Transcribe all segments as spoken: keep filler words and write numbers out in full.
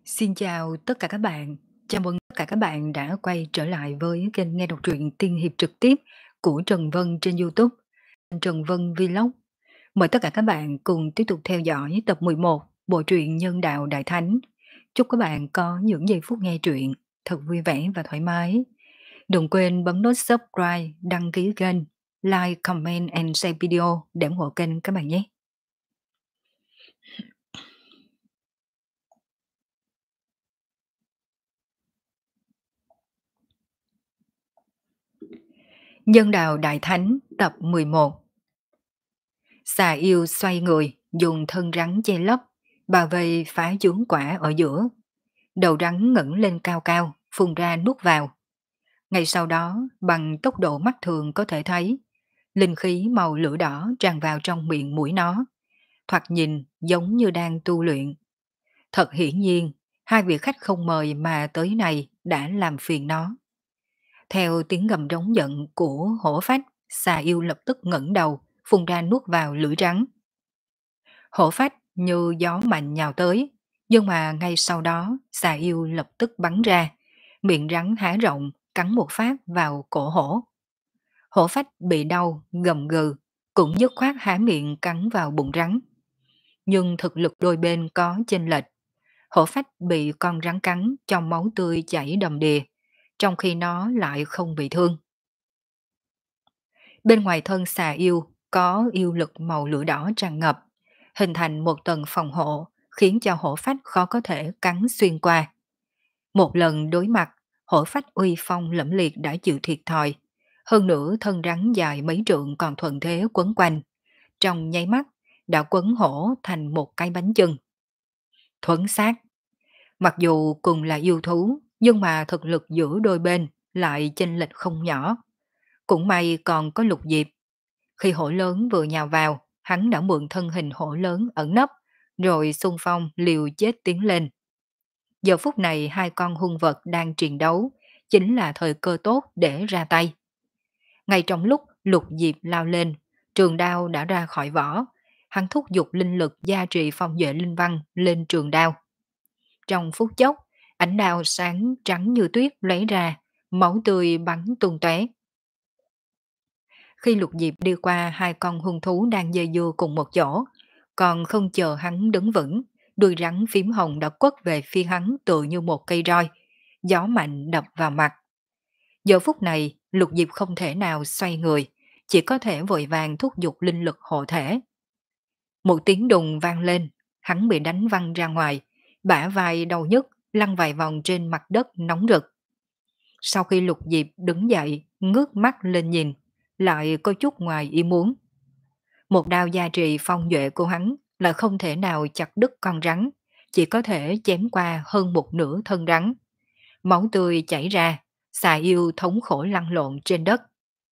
Xin chào tất cả các bạn. Chào mừng tất cả các bạn đã quay trở lại với kênh nghe đọc truyện tiên hiệp trực tiếp của Trần Vân trên YouTube, Trần Vân Vlog. Mời tất cả các bạn cùng tiếp tục theo dõi tập mười một bộ truyện Nhân đạo Đại Thánh. Chúc các bạn có những giây phút nghe truyện thật vui vẻ và thoải mái. Đừng quên bấm nút subscribe, đăng ký kênh, like, comment and share video để ủng hộ kênh các bạn nhé. Nhân đạo Đại Thánh tập mười một. Xà yêu xoay người, dùng thân rắn che lấp, bao vây phá chướng quả ở giữa. Đầu rắn ngẩng lên cao cao, phun ra nuốt vào. Ngay sau đó, bằng tốc độ mắt thường có thể thấy, linh khí màu lửa đỏ tràn vào trong miệng mũi nó. Thoạt nhìn giống như đang tu luyện. Thật hiển nhiên, hai vị khách không mời mà tới này đã làm phiền nó. Theo tiếng gầm rống giận của hổ phách, xà yêu lập tức ngẩng đầu, phun ra nuốt vào lưỡi rắn. Hổ phách như gió mạnh nhào tới, nhưng mà ngay sau đó xà yêu lập tức bắn ra, miệng rắn há rộng, cắn một phát vào cổ hổ. Hổ phách bị đau, gầm gừ, cũng dứt khoát há miệng cắn vào bụng rắn. Nhưng thực lực đôi bên có chênh lệch. Hổ phách bị con rắn cắn trong máu tươi chảy đầm đìa, trong khi nó lại không bị thương. Bên ngoài thân xà yêu có yêu lực màu lửa đỏ tràn ngập, hình thành một tầng phòng hộ, khiến cho hổ phách khó có thể cắn xuyên qua. Một lần đối mặt, hổ phách uy phong lẫm liệt đã chịu thiệt thòi, hơn nữa thân rắn dài mấy trượng còn thuận thế quấn quanh, trong nháy mắt đã quấn hổ thành một cái bánh chưng. Thuấn sát. Mặc dù cùng là yêu thú, nhưng mà thực lực giữa đôi bên lại chênh lệch không nhỏ. Cũng may còn có Lục Diệp. Khi hổ lớn vừa nhào vào, hắn đã mượn thân hình hổ lớn ẩn nấp, rồi xung phong liều chết tiến lên. Giờ phút này hai con hung vật đang chiến đấu, chính là thời cơ tốt để ra tay. Ngay trong lúc Lục Diệp lao lên, trường đao đã ra khỏi vỏ, hắn thúc giục linh lực gia trì phong duệ linh văn lên trường đao. Trong phút chốc, ánh đao sáng trắng như tuyết lấy ra, máu tươi bắn tung tóe. Khi Lục Diệp đi qua hai con hung thú đang dây dưa cùng một chỗ, còn không chờ hắn đứng vững, đuôi rắn phím hồng đã quất về phía hắn tựa như một cây roi, gió mạnh đập vào mặt. Giờ phút này, Lục Diệp không thể nào xoay người, chỉ có thể vội vàng thúc giục linh lực hộ thể. Một tiếng đùng vang lên, hắn bị đánh văng ra ngoài, bả vai đau nhức, lăn vài vòng trên mặt đất nóng rực. Sau khi Lục Diệp đứng dậy, ngước mắt lên nhìn, lại có chút ngoài ý muốn. Một đao gia trì phong duệ của hắn là không thể nào chặt đứt con rắn, chỉ có thể chém qua hơn một nửa thân rắn. Máu tươi chảy ra, xà yêu thống khổ lăn lộn trên đất.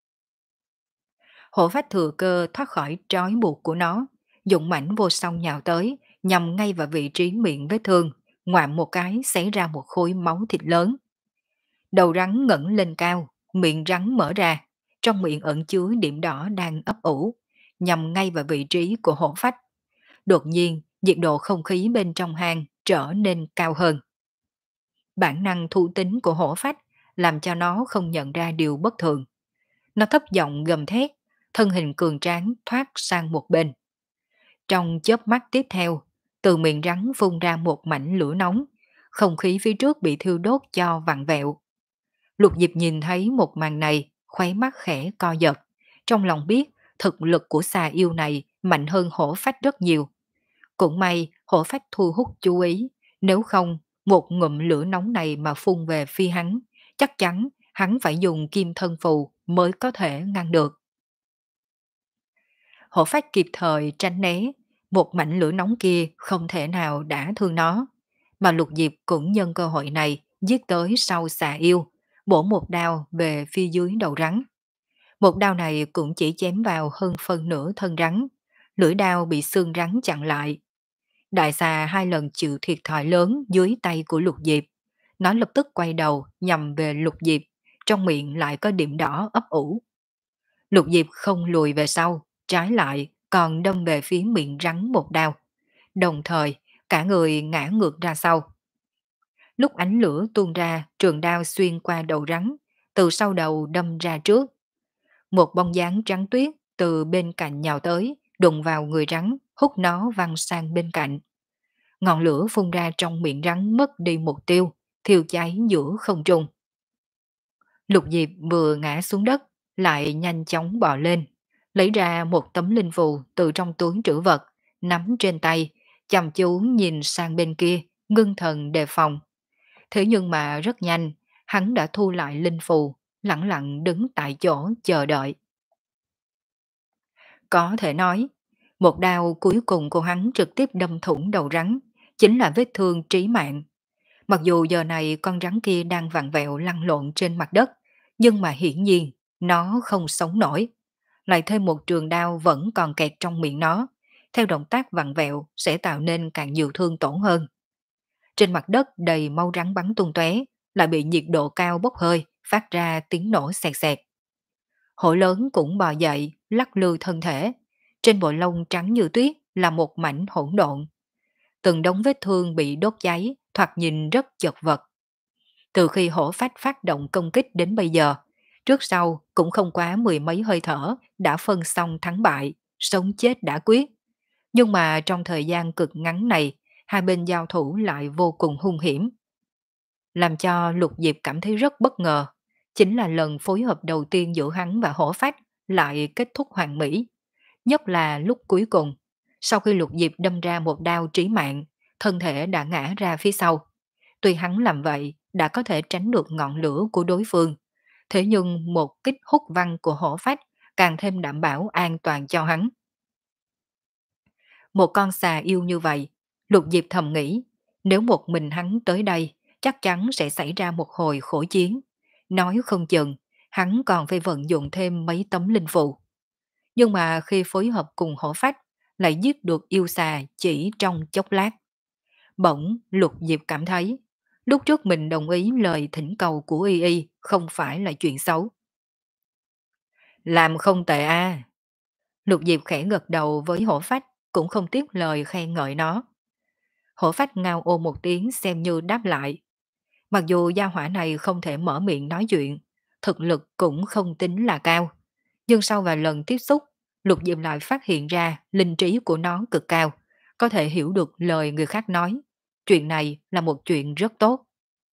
Hổ phách thừa cơ thoát khỏi trói buộc của nó, dụng mảnh vô song nhào tới, nhằm ngay vào vị trí miệng vết thương, ngoạm một cái xé ra một khối máu thịt lớn. Đầu rắn ngẩng lên cao, miệng rắn mở ra, trong miệng ẩn chứa điểm đỏ đang ấp ủ, nhằm ngay vào vị trí của hổ phách. Đột nhiên, nhiệt độ không khí bên trong hang trở nên cao hơn. Bản năng thụ tính của hổ phách làm cho nó không nhận ra điều bất thường. Nó thấp giọng gầm thét, thân hình cường tráng thoát sang một bên. Trong chớp mắt tiếp theo, từ miệng rắn phun ra một mảnh lửa nóng, không khí phía trước bị thiêu đốt cho vặn vẹo. Lục Diệp nhìn thấy một màn này, khóe mắt khẽ co giật, trong lòng biết thực lực của xà yêu này mạnh hơn hổ phách rất nhiều. Cũng may hổ phách thu hút chú ý, nếu không một ngụm lửa nóng này mà phun về phía hắn, chắc chắn hắn phải dùng kim thân phù mới có thể ngăn được. Hổ phách kịp thời tránh né, một mảnh lửa nóng kia không thể nào đã thương nó, mà Lục Diệp cũng nhân cơ hội này giết tới sau xà yêu, bổ một đao về phía dưới đầu rắn. Một đao này cũng chỉ chém vào hơn phân nửa thân rắn, lưỡi đao bị xương rắn chặn lại. Đại xà hai lần chịu thiệt thòi lớn dưới tay của Lục Diệp. Nó lập tức quay đầu nhằm về Lục Diệp, trong miệng lại có điểm đỏ ấp ủ. Lục Diệp không lùi về sau, trái lại còn đâm về phía miệng rắn một đao. Đồng thời, cả người ngã ngược ra sau. Lúc ánh lửa tuôn ra, trường đao xuyên qua đầu rắn, từ sau đầu đâm ra trước. Một bóng dáng trắng tuyết từ bên cạnh nhào tới, đụng vào người rắn, hút nó văng sang bên cạnh. Ngọn lửa phun ra trong miệng rắn mất đi mục tiêu, thiêu cháy giữa không trung. Lục Diệp vừa ngã xuống đất, lại nhanh chóng bò lên, lấy ra một tấm linh phù từ trong túi trữ vật, nắm trên tay, chăm chú nhìn sang bên kia, ngưng thần đề phòng. Thế nhưng mà rất nhanh, hắn đã thu lại linh phù, lặng lặng đứng tại chỗ chờ đợi. Có thể nói, một đao cuối cùng của hắn trực tiếp đâm thủng đầu rắn, chính là vết thương trí mạng. Mặc dù giờ này con rắn kia đang vặn vẹo lăn lộn trên mặt đất, nhưng mà hiển nhiên nó không sống nổi. Lại thêm một trường đao vẫn còn kẹt trong miệng nó, theo động tác vặn vẹo sẽ tạo nên càng nhiều thương tổn hơn. Trên mặt đất đầy mau rắn bắn tung tóe, lại bị nhiệt độ cao bốc hơi, phát ra tiếng nổ xẹt xẹt. Hổ lớn cũng bò dậy, lắc lư thân thể. Trên bộ lông trắng như tuyết là một mảnh hỗn độn. Từng đống vết thương bị đốt cháy, thoạt nhìn rất chật vật. Từ khi hổ phách phát động công kích đến bây giờ, trước sau cũng không quá mười mấy hơi thở đã phân xong thắng bại, sống chết đã quyết. Nhưng mà trong thời gian cực ngắn này, hai bên giao thủ lại vô cùng hung hiểm. Làm cho Lục Diệp cảm thấy rất bất ngờ, chính là lần phối hợp đầu tiên giữa hắn và hổ phách lại kết thúc hoàn mỹ. Nhất là lúc cuối cùng, sau khi Lục Diệp đâm ra một đao trí mạng, thân thể đã ngã ra phía sau. Tuy hắn làm vậy đã có thể tránh được ngọn lửa của đối phương, thế nhưng một kích hút văng của hổ phách càng thêm đảm bảo an toàn cho hắn. Một con xà yêu như vậy, Lục Diệp thầm nghĩ, nếu một mình hắn tới đây, chắc chắn sẽ xảy ra một hồi khổ chiến. Nói không chừng, hắn còn phải vận dụng thêm mấy tấm linh phù. Nhưng mà khi phối hợp cùng hổ phách, lại giết được yêu xà chỉ trong chốc lát. Bỗng Lục Diệp cảm thấy, lúc trước mình đồng ý lời thỉnh cầu của Y Y không phải là chuyện xấu. Làm không tệ a. Lục Diệp khẽ gật đầu với hổ phách, cũng không tiếc lời khen ngợi nó. Hổ phách ngao ô một tiếng xem như đáp lại. Mặc dù gia hỏa này không thể mở miệng nói chuyện, thực lực cũng không tính là cao. Nhưng sau vài lần tiếp xúc, Lục Diệp lại phát hiện ra linh trí của nó cực cao, có thể hiểu được lời người khác nói. Chuyện này là một chuyện rất tốt.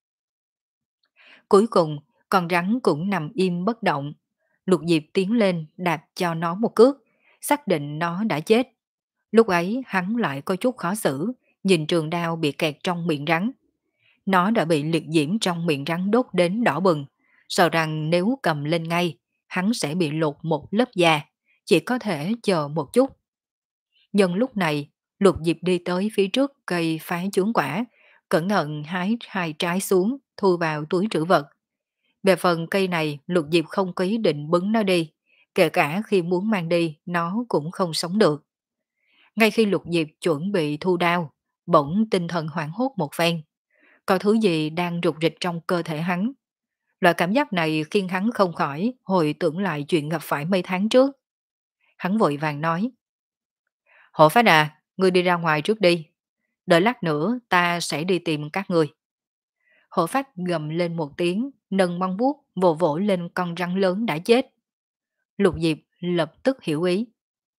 Cuối cùng, con rắn cũng nằm im bất động. Lục Diệp tiến lên đạp cho nó một cước, xác định nó đã chết. Lúc ấy hắn lại có chút khó xử, nhìn trường đao bị kẹt trong miệng rắn. Nó đã bị liệt diễm trong miệng rắn đốt đến đỏ bừng, sợ rằng nếu cầm lên ngay, hắn sẽ bị lột một lớp da, chỉ có thể chờ một chút. Nhân lúc này, Lục Diệp đi tới phía trước cây phá chướng quả, cẩn thận hái hai trái xuống, thu vào túi trữ vật. Về phần cây này, Lục Diệp không có ý định bứng nó đi, kể cả khi muốn mang đi, nó cũng không sống được. Ngay khi Lục Diệp chuẩn bị thu đao, bỗng tinh thần hoảng hốt một phen. Có thứ gì đang rục rịch trong cơ thể hắn. Loại cảm giác này khiến hắn không khỏi hồi tưởng lại chuyện gặp phải mấy tháng trước. Hắn vội vàng nói: Hổ phách à, ngươi đi ra ngoài trước đi. Đợi lát nữa ta sẽ đi tìm các ngươi. Hổ phách gầm lên một tiếng, nâng mong vuốt vỗ vỗ lên con rắn lớn đã chết. Lục Diệp lập tức hiểu ý.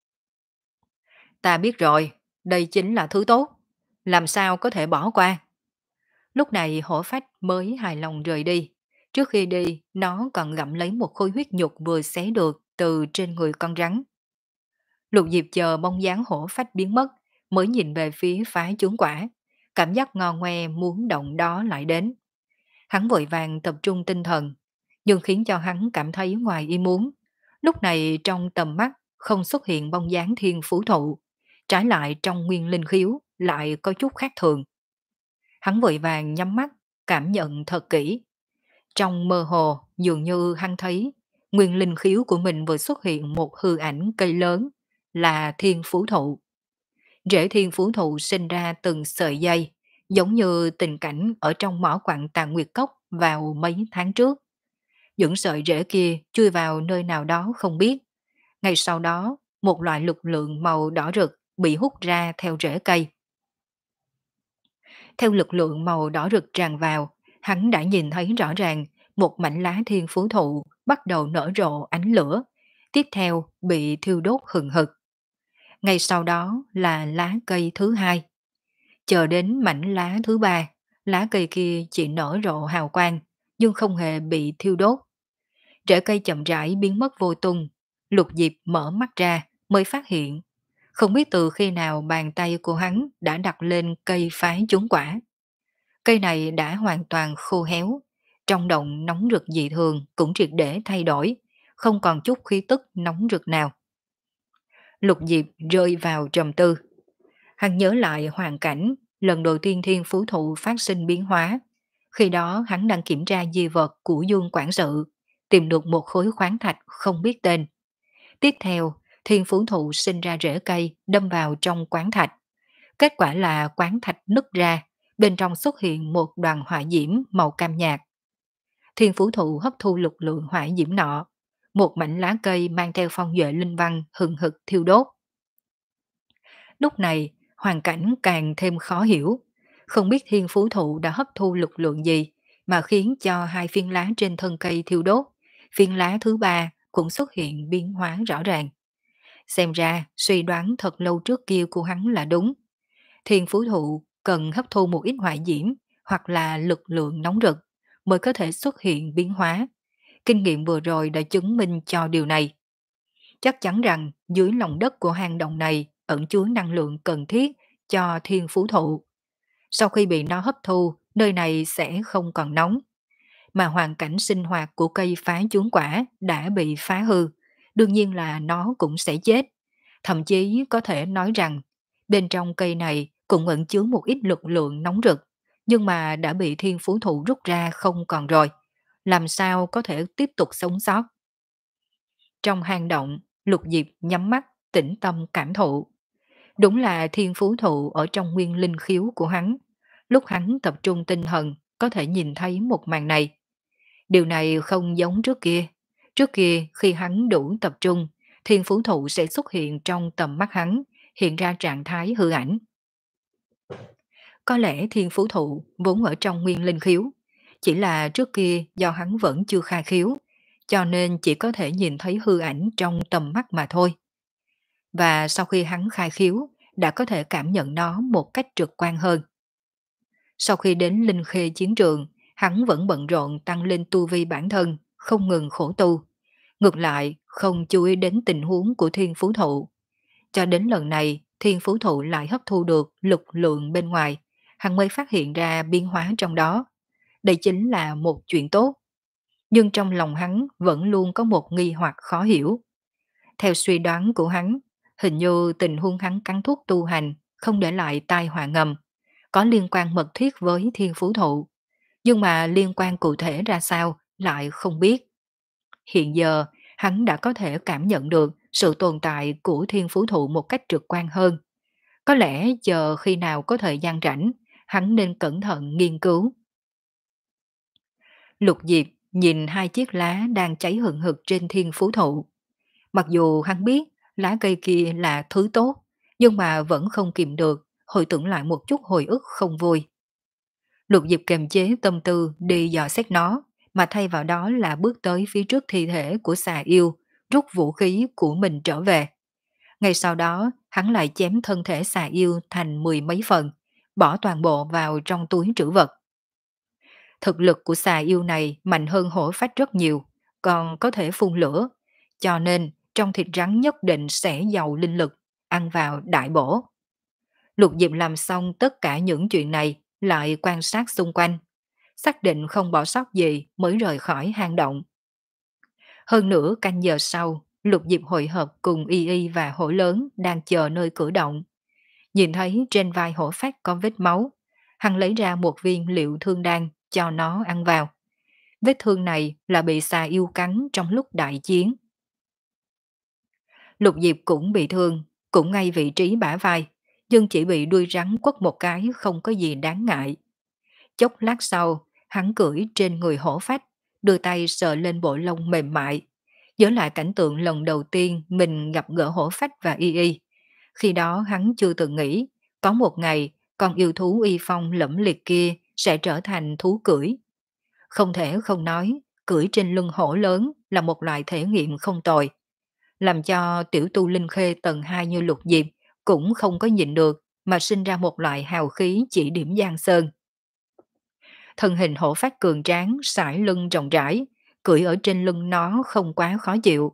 Ta biết rồi, đây chính là thứ tốt. Làm sao có thể bỏ qua. Lúc này hổ phách mới hài lòng rời đi. Trước khi đi, nó còn gặm lấy một khối huyết nhục vừa xé được từ trên người con rắn. Lục Diệp chờ bóng dáng hổ phách biến mất, mới nhìn về phía phá chướng quả. Cảm giác ngon ngoe muốn động đó lại đến. Hắn vội vàng tập trung tinh thần, nhưng khiến cho hắn cảm thấy ngoài ý muốn. Lúc này trong tầm mắt không xuất hiện bóng dáng thiên phú thụ, trái lại trong nguyên linh khiếu lại có chút khác thường. Hắn vội vàng nhắm mắt, cảm nhận thật kỹ. Trong mơ hồ, dường như hắn thấy nguyên linh khiếu của mình vừa xuất hiện một hư ảnh cây lớn, là thiên phú thụ. Rễ thiên phú thụ sinh ra từng sợi dây, giống như tình cảnh ở trong mỏ quặng Tàng Nguyệt Cốc vào mấy tháng trước. Những sợi rễ kia chui vào nơi nào đó không biết. Ngay sau đó, một loại lực lượng màu đỏ rực bị hút ra theo rễ cây. Theo lực lượng màu đỏ rực tràn vào, hắn đã nhìn thấy rõ ràng một mảnh lá thiên phú thụ bắt đầu nở rộ ánh lửa, tiếp theo bị thiêu đốt hừng hực. Ngay sau đó là lá cây thứ hai. Chờ đến mảnh lá thứ ba, lá cây kia chỉ nở rộ hào quang, nhưng không hề bị thiêu đốt. Rễ cây chậm rãi biến mất vô tung, Lục Diệp mở mắt ra mới phát hiện. Không biết từ khi nào bàn tay của hắn đã đặt lên cây phái chúng quả. Cây này đã hoàn toàn khô héo, trong động nóng rực dị thường cũng triệt để thay đổi, không còn chút khí tức nóng rực nào. Lục Diệp rơi vào trầm tư. Hắn nhớ lại hoàn cảnh lần đầu tiên thiên phú thụ phát sinh biến hóa. Khi đó hắn đang kiểm tra di vật của Dương quản sự, tìm được một khối khoáng thạch không biết tên. Tiếp theo, thiên phú thụ sinh ra rễ cây đâm vào trong quán thạch. Kết quả là quán thạch nứt ra, bên trong xuất hiện một đoàn hỏa diễm màu cam nhạt. Thiên phú thụ hấp thu lực lượng hỏa diễm nọ, một mảnh lá cây mang theo phong duệ linh văn hừng hực thiêu đốt. Lúc này, hoàn cảnh càng thêm khó hiểu. Không biết thiên phú thụ đã hấp thu lực lượng gì mà khiến cho hai phiến lá trên thân cây thiêu đốt. Phiến lá thứ ba cũng xuất hiện biến hóa rõ ràng. Xem ra, suy đoán thật lâu trước kia của hắn là đúng. Thiên phú thụ cần hấp thu một ít hỏa diễm hoặc là lực lượng nóng rực mới có thể xuất hiện biến hóa. Kinh nghiệm vừa rồi đã chứng minh cho điều này. Chắc chắn rằng dưới lòng đất của hang động này ẩn chứa năng lượng cần thiết cho thiên phú thụ. Sau khi bị nó hấp thu, nơi này sẽ không còn nóng. Mà hoàn cảnh sinh hoạt của cây phá chuốn quả đã bị phá hư, đương nhiên là nó cũng sẽ chết. Thậm chí có thể nói rằng bên trong cây này cũng ẩn chứa một ít lực lượng nóng rực, nhưng mà đã bị thiên phú thụ rút ra không còn rồi. Làm sao có thể tiếp tục sống sót? Trong hang động, Lục Diệp nhắm mắt, tĩnh tâm cảm thụ. Đúng là thiên phú thụ ở trong nguyên linh khiếu của hắn. Lúc hắn tập trung tinh thần, có thể nhìn thấy một màn này. Điều này không giống trước kia. Trước kia, khi hắn đủ tập trung, thiên phú thụ sẽ xuất hiện trong tầm mắt hắn, hiện ra trạng thái hư ảnh. Có lẽ thiên phú thụ vốn ở trong nguyên linh khiếu, chỉ là trước kia do hắn vẫn chưa khai khiếu, cho nên chỉ có thể nhìn thấy hư ảnh trong tầm mắt mà thôi. Và sau khi hắn khai khiếu, đã có thể cảm nhận nó một cách trực quan hơn. Sau khi đến Linh Khê chiến trường, hắn vẫn bận rộn tăng lên tu vi bản thân, không ngừng khổ tu. Ngược lại, không chú ý đến tình huống của thiên phú thụ. Cho đến lần này, thiên phú thụ lại hấp thu được lực lượng bên ngoài, hắn mới phát hiện ra biến hóa trong đó. Đây chính là một chuyện tốt. Nhưng trong lòng hắn vẫn luôn có một nghi hoặc khó hiểu. Theo suy đoán của hắn, hình như tình huống hắn cắn thuốc tu hành không để lại tai họa ngầm, có liên quan mật thiết với thiên phú thụ. Nhưng mà liên quan cụ thể ra sao lại không biết. Hiện giờ, hắn đã có thể cảm nhận được sự tồn tại của thiên phú thụ một cách trực quan hơn. Có lẽ chờ khi nào có thời gian rảnh, hắn nên cẩn thận nghiên cứu. Lục Diệp nhìn hai chiếc lá đang cháy hừng hực trên thiên phú thụ. Mặc dù hắn biết lá cây kia là thứ tốt, nhưng mà vẫn không kìm được, hồi tưởng lại một chút hồi ức không vui. Lục Diệp kềm chế tâm tư đi dò xét nó, mà thay vào đó là bước tới phía trước thi thể của xà yêu, rút vũ khí của mình trở về. Ngay sau đó, hắn lại chém thân thể xà yêu thành mười mấy phần, bỏ toàn bộ vào trong túi trữ vật. Thực lực của xà yêu này mạnh hơn hổ phách rất nhiều, còn có thể phun lửa, cho nên trong thịt rắn nhất định sẽ giàu linh lực, ăn vào đại bổ. Lục Diệp làm xong tất cả những chuyện này, lại quan sát xung quanh, xác định không bỏ sót gì mới rời khỏi hang động. Hơn nửa canh giờ sau, Lục Diệp hội hợp cùng Y Y và hổ lớn đang chờ nơi cửa động. Nhìn thấy trên vai hổ phách có vết máu, hắn lấy ra một viên liệu thương đan cho nó ăn vào. Vết thương này là bị xà yêu cắn trong lúc đại chiến. Lục Diệp cũng bị thương, cũng ngay vị trí bả vai, nhưng chỉ bị đuôi rắn quất một cái không có gì đáng ngại. Chốc lát sau, hắn cưỡi trên người hổ phách, đưa tay sờ lên bộ lông mềm mại, nhớ lại cảnh tượng lần đầu tiên mình gặp gỡ hổ phách và Y Y. Khi đó hắn chưa từng nghĩ, có một ngày con yêu thú uy phong lẫm liệt kia sẽ trở thành thú cưỡi. Không thể không nói, cưỡi trên lưng hổ lớn là một loại thể nghiệm không tồi, làm cho tiểu tu linh khê tầng hai như Lục Diệp cũng không có nhịn được mà sinh ra một loại hào khí chỉ điểm giang sơn. Thân hình hổ phát cường tráng, sải lưng rộng rãi, cưỡi ở trên lưng nó không quá khó chịu.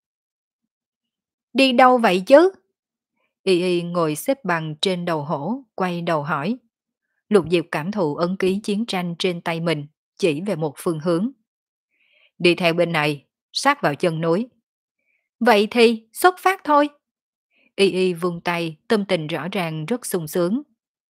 Đi đâu vậy chứ? Y Y ngồi xếp bằng trên đầu hổ, quay đầu hỏi. Lục Diệp cảm thụ ấn ký chiến tranh trên tay mình, chỉ về một phương hướng. Đi theo bên này, sát vào chân núi. Vậy thì xuất phát thôi. Y Y vung tay, tâm tình rõ ràng rất sung sướng.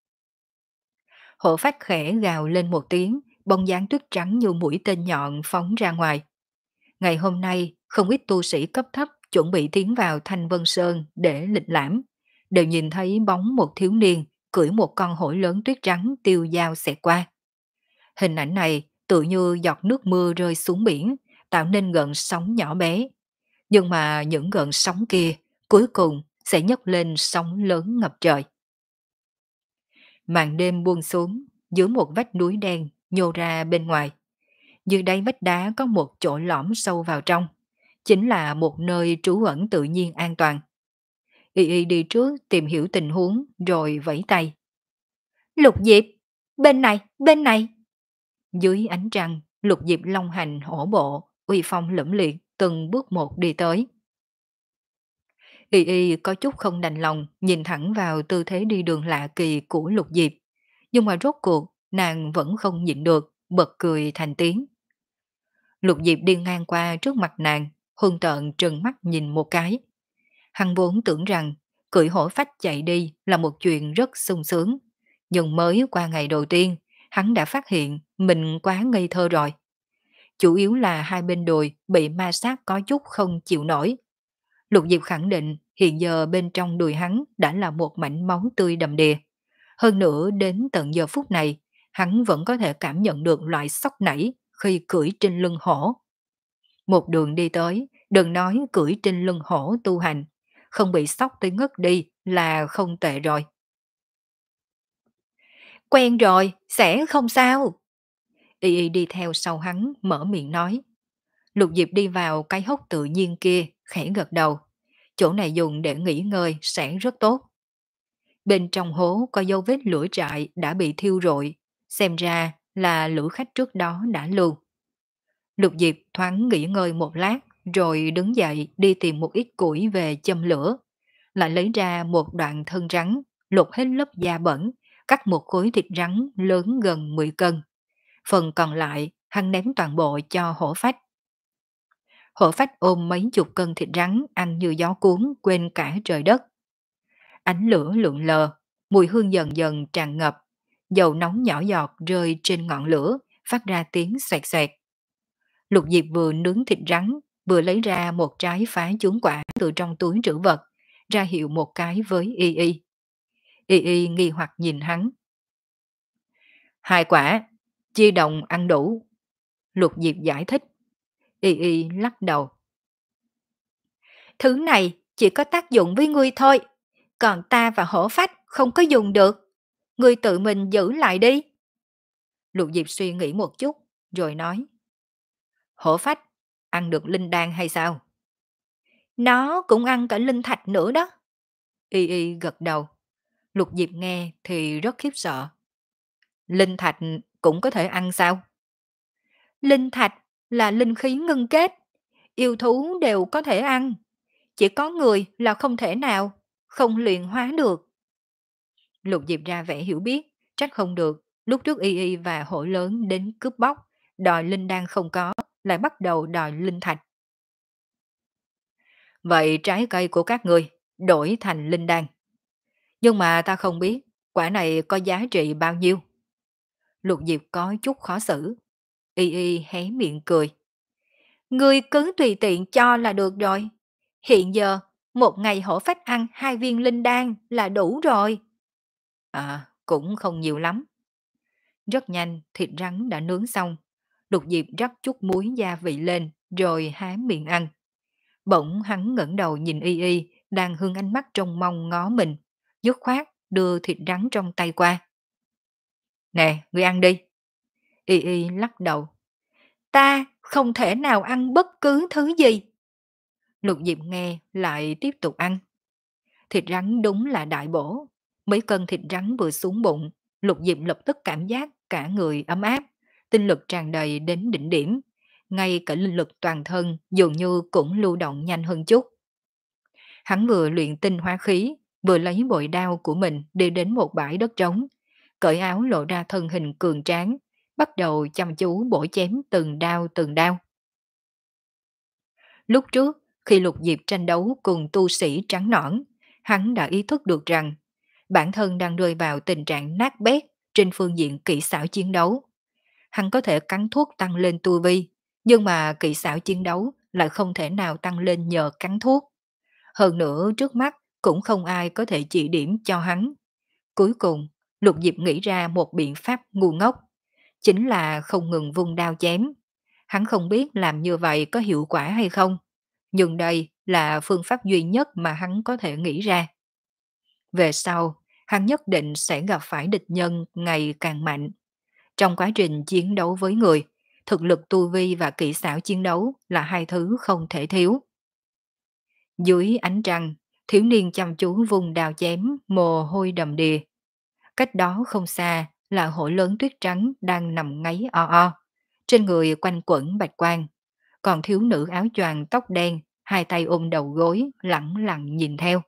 Hổ phát khẽ gào lên một tiếng, bóng dáng tuyết trắng như mũi tên nhọn phóng ra ngoài. Ngày hôm nay, không ít tu sĩ cấp thấp chuẩn bị tiến vào Thanh Vân Sơn để lịch lãm, đều nhìn thấy bóng một thiếu niên cưỡi một con hổ lớn tuyết trắng tiêu dao xẹt qua. Hình ảnh này tự như giọt nước mưa rơi xuống biển, tạo nên gợn sóng nhỏ bé. Nhưng mà những gợn sóng kia cuối cùng sẽ nhấc lên sóng lớn ngập trời. Màn đêm buông xuống, dưới một vách núi đen nhô ra bên ngoài. Dưới đáy vách đá có một chỗ lõm sâu vào trong, chính là một nơi trú ẩn tự nhiên an toàn. Y Y đi trước tìm hiểu tình huống rồi vẫy tay. Lục Diệp, bên này, bên này. Dưới ánh trăng, Lục Diệp long hành hổ bộ, uy phong lẫm liệt, từng bước một đi tới. Y Y có chút không đành lòng nhìn thẳng vào tư thế đi đường lạ kỳ của Lục Diệp, nhưng mà rốt cuộc nàng vẫn không nhịn được, bật cười thành tiếng. Lục Diệp đi ngang qua trước mặt nàng, hung tợn trừng mắt nhìn một cái. Hắn vốn tưởng rằng cưỡi hổ phách chạy đi là một chuyện rất sung sướng, nhưng mới qua ngày đầu tiên, hắn đã phát hiện mình quá ngây thơ rồi. Chủ yếu là hai bên đùi bị ma sát có chút không chịu nổi. Lục Diệp khẳng định hiện giờ bên trong đùi hắn đã là một mảnh máu tươi đầm đìa. Hơn nữa đến tận giờ phút này, hắn vẫn có thể cảm nhận được loại sốc nảy khi cưỡi trên lưng hổ. Một đường đi tới, đừng nói cưỡi trên lưng hổ tu hành, không bị sốc tới ngất đi là không tệ rồi. Quen rồi, sẽ không sao. Y Y đi theo sau hắn, mở miệng nói. Lục Diệp đi vào cái hốc tự nhiên kia, khẽ gật đầu. Chỗ này dùng để nghỉ ngơi sẽ rất tốt. Bên trong hố có dấu vết lửa trại đã bị thiêu rụi, xem ra là lữ khách trước đó đã lưu. Lục Diệp thoáng nghỉ ngơi một lát, rồi đứng dậy đi tìm một ít củi về châm lửa, lại lấy ra một đoạn thân rắn, lột hết lớp da bẩn, cắt một khối thịt rắn lớn gần mười cân. Phần còn lại, hắn ném toàn bộ cho hổ phách. Hổ phách ôm mấy chục cân thịt rắn ăn như gió cuốn quên cả trời đất. Ánh lửa lượn lờ, mùi hương dần dần tràn ngập, dầu nóng nhỏ giọt rơi trên ngọn lửa, phát ra tiếng xoẹt xoẹt. Lục Diệp vừa nướng thịt rắn, vừa lấy ra một trái phá chuốn quả từ trong túi trữ vật, ra hiệu một cái với Y Y. Y Y nghi hoặc nhìn hắn. Hai quả, chia đồng ăn đủ. Lục Diệp giải thích. Y Y lắc đầu. Thứ này chỉ có tác dụng với ngươi thôi, còn ta và hổ phách không có dùng được. Ngươi tự mình giữ lại đi. Lục Diệp suy nghĩ một chút, rồi nói. Hổ phách, ăn được linh đan hay sao? Nó cũng ăn cả linh thạch nữa đó. Y Y gật đầu. Lục Diệp nghe thì rất khiếp sợ. Linh thạch cũng có thể ăn sao? Linh thạch là linh khí ngưng kết, yêu thú đều có thể ăn. Chỉ có người là không thể nào, không luyện hóa được. Lục Diệp ra vẻ hiểu biết, trách không được. Lúc trước Y Y và hổ lớn đến cướp bóc, đòi linh đan không có, lại bắt đầu đòi linh thạch. Vậy trái cây của các người đổi thành linh đan. Nhưng mà ta không biết quả này có giá trị bao nhiêu. Lục Diệp có chút khó xử. Y Y hé miệng cười. Ngươi cứ tùy tiện cho là được rồi. Hiện giờ, một ngày hổ phách ăn hai viên linh đan là đủ rồi. À, cũng không nhiều lắm. Rất nhanh, thịt rắn đã nướng xong. Lục Diệp rắc chút muối gia vị lên, rồi há miệng ăn. Bỗng hắn ngẩng đầu nhìn Y Y, đang hương ánh mắt trông mong ngó mình. Dứt khoát, đưa thịt rắn trong tay qua. Nè, ngươi ăn đi. Y Y lắc đầu. Ta không thể nào ăn bất cứ thứ gì. Lục Diệp nghe lại tiếp tục ăn. Thịt rắn đúng là đại bổ. Mấy cân thịt rắn vừa xuống bụng, Lục Diệp lập tức cảm giác cả người ấm áp, tinh lực tràn đầy đến đỉnh điểm. Ngay cả linh lực toàn thân dường như cũng lưu động nhanh hơn chút. Hắn vừa luyện tinh hóa khí, vừa lấy bội đao của mình đi đến một bãi đất trống, cởi áo lộ ra thân hình cường tráng, bắt đầu chăm chú bổ chém từng đao từng đao. Lúc trước, khi Lục Diệp tranh đấu cùng tu sĩ trắng nõn, hắn đã ý thức được rằng bản thân đang rơi vào tình trạng nát bét trên phương diện kỹ xảo chiến đấu. Hắn có thể cắn thuốc tăng lên tu vi, nhưng mà kỹ xảo chiến đấu lại không thể nào tăng lên nhờ cắn thuốc. Hơn nữa trước mắt cũng không ai có thể chỉ điểm cho hắn. Cuối cùng, Lục Diệp nghĩ ra một biện pháp ngu ngốc, chính là không ngừng vung đao chém. Hắn không biết làm như vậy có hiệu quả hay không, nhưng đây là phương pháp duy nhất mà hắn có thể nghĩ ra. Về sau, hắn nhất định sẽ gặp phải địch nhân ngày càng mạnh. Trong quá trình chiến đấu với người, thực lực tu vi và kỹ xảo chiến đấu là hai thứ không thể thiếu. Dưới ánh trăng, thiếu niên chăm chú vùng đào chém, mồ hôi đầm đìa. Cách đó không xa là hổ lớn tuyết trắng đang nằm ngáy o o. Trên người quanh quẩn bạch quang. Còn thiếu nữ áo choàng tóc đen, hai tay ôm đầu gối, lẳng lặng nhìn theo.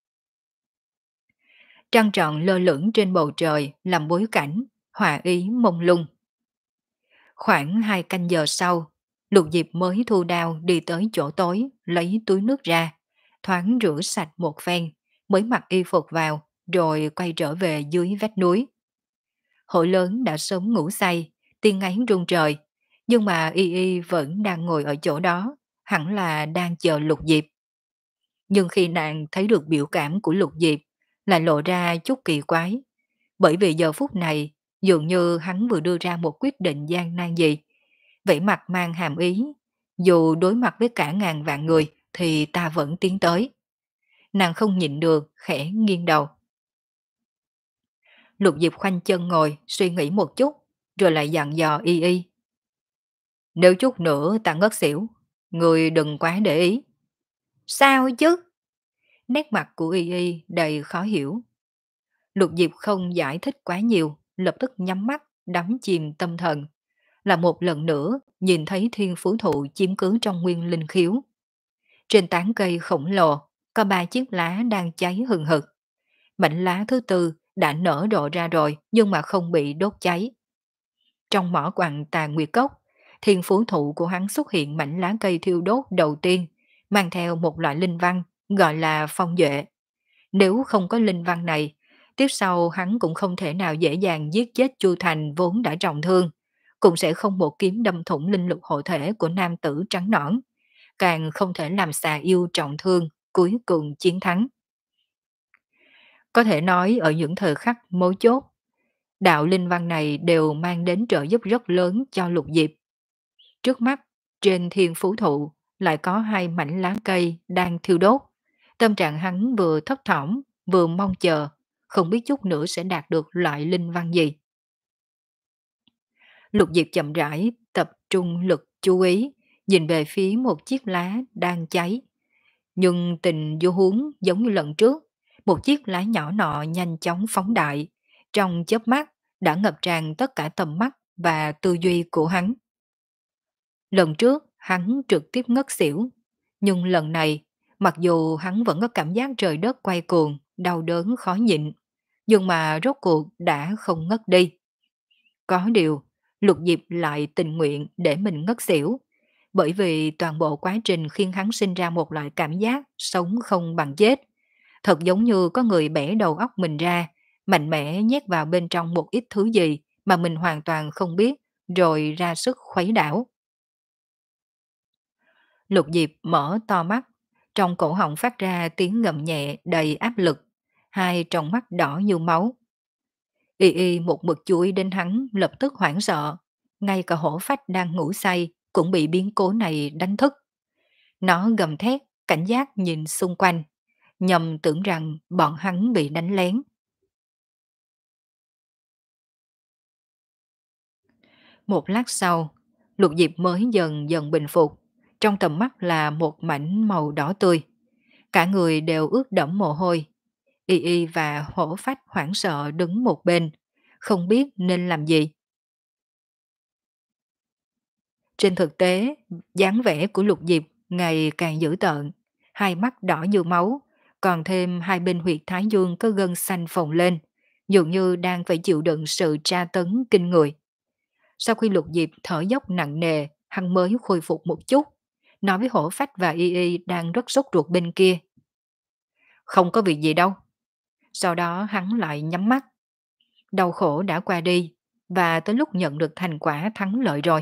Trăng tròn lơ lửng trên bầu trời làm bối cảnh, hòa ý mông lung. Khoảng hai canh giờ sau, Lục Diệp mới thu đao đi tới chỗ tối, lấy túi nước ra, thoáng rửa sạch một phen, mới mặc y phục vào, rồi quay trở về dưới vách núi. Hội lớn đã sớm ngủ say, tiên ngán rung trời, nhưng mà Y Y vẫn đang ngồi ở chỗ đó, hẳn là đang chờ Lục Diệp. Nhưng khi nàng thấy được biểu cảm của Lục Diệp, lại lộ ra chút kỳ quái, bởi vì giờ phút này, dường như hắn vừa đưa ra một quyết định gian nan gì. Vẻ mặt mang hàm ý, dù đối mặt với cả ngàn vạn người thì ta vẫn tiến tới. Nàng không nhịn được, khẽ nghiêng đầu. Lục Diệp khoanh chân ngồi, suy nghĩ một chút, rồi lại dặn dò Y Y. Nếu chút nữa ta ngất xỉu, người đừng quá để ý. Sao chứ? Nét mặt của Y Y đầy khó hiểu. Lục Diệp không giải thích quá nhiều, lập tức nhắm mắt, đắm chìm tâm thần. Là một lần nữa nhìn thấy thiên phú thụ chiếm cứ trong nguyên linh khiếu. Trên tán cây khổng lồ, có ba chiếc lá đang cháy hừng hực. Mảnh lá thứ tư đã nở rộ ra rồi nhưng mà không bị đốt cháy. Trong mỏ quặng tà nguyệt cốc, thiên phú thụ của hắn xuất hiện mảnh lá cây thiêu đốt đầu tiên, mang theo một loại linh văn gọi là phong duệ. Nếu không có linh văn này, tiếp sau hắn cũng không thể nào dễ dàng giết chết Chu Thành vốn đã trọng thương, cũng sẽ không một kiếm đâm thủng linh lực hộ thể của nam tử trắng nõn, càng không thể làm xà yêu trọng thương, cuối cùng chiến thắng. Có thể nói ở những thời khắc mấu chốt, đạo linh văn này đều mang đến trợ giúp rất lớn cho Lục Diệp. Trước mắt, trên thiên phú thụ lại có hai mảnh lá cây đang thiêu đốt. Tâm trạng hắn vừa thấp thỏm, vừa mong chờ, không biết chút nữa sẽ đạt được loại linh văn gì. Lục Diệp chậm rãi, tập trung lực chú ý, nhìn về phía một chiếc lá đang cháy. Nhưng tình vô huống giống như lần trước, một chiếc lá nhỏ nọ nhanh chóng phóng đại, trong chớp mắt đã ngập tràn tất cả tầm mắt và tư duy của hắn. Lần trước hắn trực tiếp ngất xỉu, nhưng lần này, mặc dù hắn vẫn có cảm giác trời đất quay cuồng, đau đớn khó nhịn, nhưng mà rốt cuộc đã không ngất đi. Có điều, Lục Diệp lại tình nguyện để mình ngất xỉu, bởi vì toàn bộ quá trình khiến hắn sinh ra một loại cảm giác sống không bằng chết. Thật giống như có người bẻ đầu óc mình ra, mạnh mẽ nhét vào bên trong một ít thứ gì mà mình hoàn toàn không biết, rồi ra sức khuấy đảo. Lục Diệp mở to mắt, trong cổ họng phát ra tiếng ngậm nhẹ đầy áp lực, hai tròng mắt đỏ như máu. Y Y một mực chú ý đến hắn lập tức hoảng sợ, ngay cả hổ phách đang ngủ say cũng bị biến cố này đánh thức. Nó gầm thét, cảnh giác nhìn xung quanh, nhầm tưởng rằng bọn hắn bị đánh lén. Một lát sau, Lục Diệp mới dần dần bình phục, trong tầm mắt là một mảnh màu đỏ tươi. Cả người đều ướt đẫm mồ hôi. Y Y và Hổ Phách hoảng sợ đứng một bên, không biết nên làm gì. Trên thực tế, dáng vẻ của Lục Diệp ngày càng dữ tợn, hai mắt đỏ như máu, còn thêm hai bên huyệt thái dương có gân xanh phồng lên, dường như đang phải chịu đựng sự tra tấn kinh người. Sau khi Lục Diệp thở dốc nặng nề, hắn mới khôi phục một chút, nói với Hổ Phách và Y Y đang rất sốt ruột bên kia. Không có việc gì đâu. Sau đó hắn lại nhắm mắt. Đau khổ đã qua đi, và tới lúc nhận được thành quả thắng lợi rồi.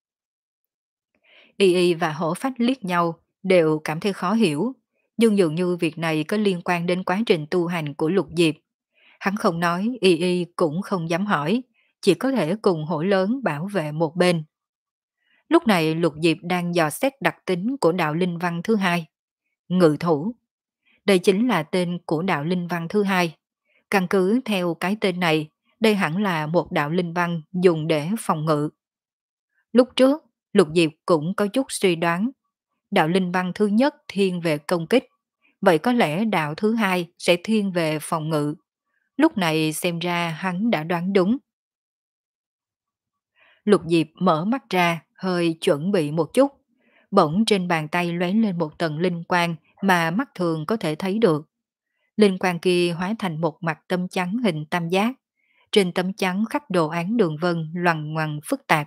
Y Y và Hổ Phách liếc nhau, đều cảm thấy khó hiểu, nhưng dường như việc này có liên quan đến quá trình tu hành của Lục Diệp. Hắn không nói, Y Y cũng không dám hỏi, chỉ có thể cùng hổ lớn bảo vệ một bên. Lúc này Lục Diệp đang dò xét đặc tính của đạo linh văn thứ hai, ngự thủ. Đây chính là tên của đạo linh văn thứ hai. Căn cứ theo cái tên này, đây hẳn là một đạo linh văn dùng để phòng ngự. Lúc trước, Lục Diệp cũng có chút suy đoán. Đạo linh văn thứ nhất thiên về công kích, vậy có lẽ đạo thứ hai sẽ thiên về phòng ngự. Lúc này xem ra hắn đã đoán đúng. Lục Diệp mở mắt ra, hơi chuẩn bị một chút. Bỗng trên bàn tay lóe lên một tầng linh quang mà mắt thường có thể thấy được. Linh quang kia hóa thành một mặt tấm trắng hình tam giác. Trên tấm trắng khắc đồ án đường vân loằng ngoằng phức tạp.